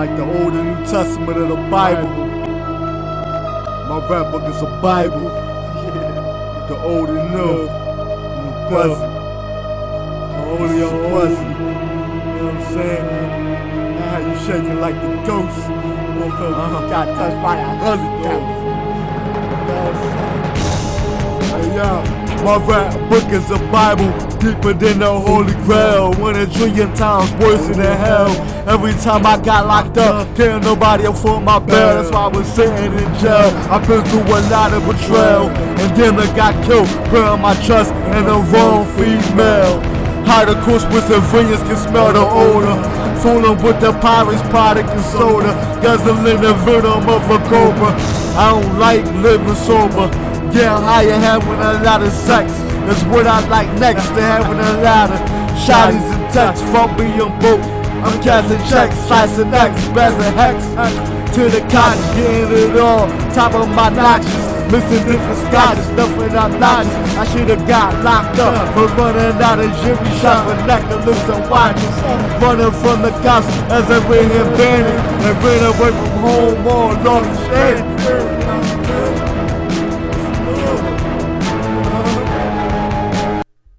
like the Old and New Testament of the Bible. My rap book is a Bible. The old and new, and the present. Only on present. You know what I'm saying? How you shaking like the ghost. Got touched by that 100,000. Hey yo, my rap book is a Bible, deeper than the Holy Grail. 1,000,000,000 times worse than hell. Every time I got locked up, can't nobody afford my bail. That's why I was sitting in jail. I've been through a lot of betrayal, and then I got killed, putting my trust in the wrong female. How the coast with civilians can smell the odor. Fooling with the pirates, product and soda. Guzzling the venom of a cobra. I don't like living sober. Getting high and having a lot of sex is what I like next to having a lot of shotties and texts. Fuck me, I'm broke. I'm casting checks, slicing X, passing hex to the cottage, getting it all, top of my notches, mixing different scotches, nothing obnoxious. I should've got locked up for running out of Jimmy shots for necklaces and watches, running from the cops as I ran and bandit, and ran away from home all lost and shit.